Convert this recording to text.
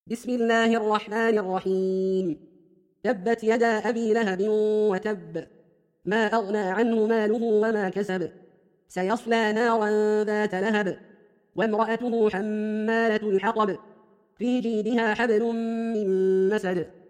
بسم الله الرحمن الرحيم. تبت يدا أبي لهب وتب، ما أغنى عنه ماله وما كسب، سيصلى نارا ذات لهب، وامرأته حمالة الحطب، في جيدها حبل من مسد.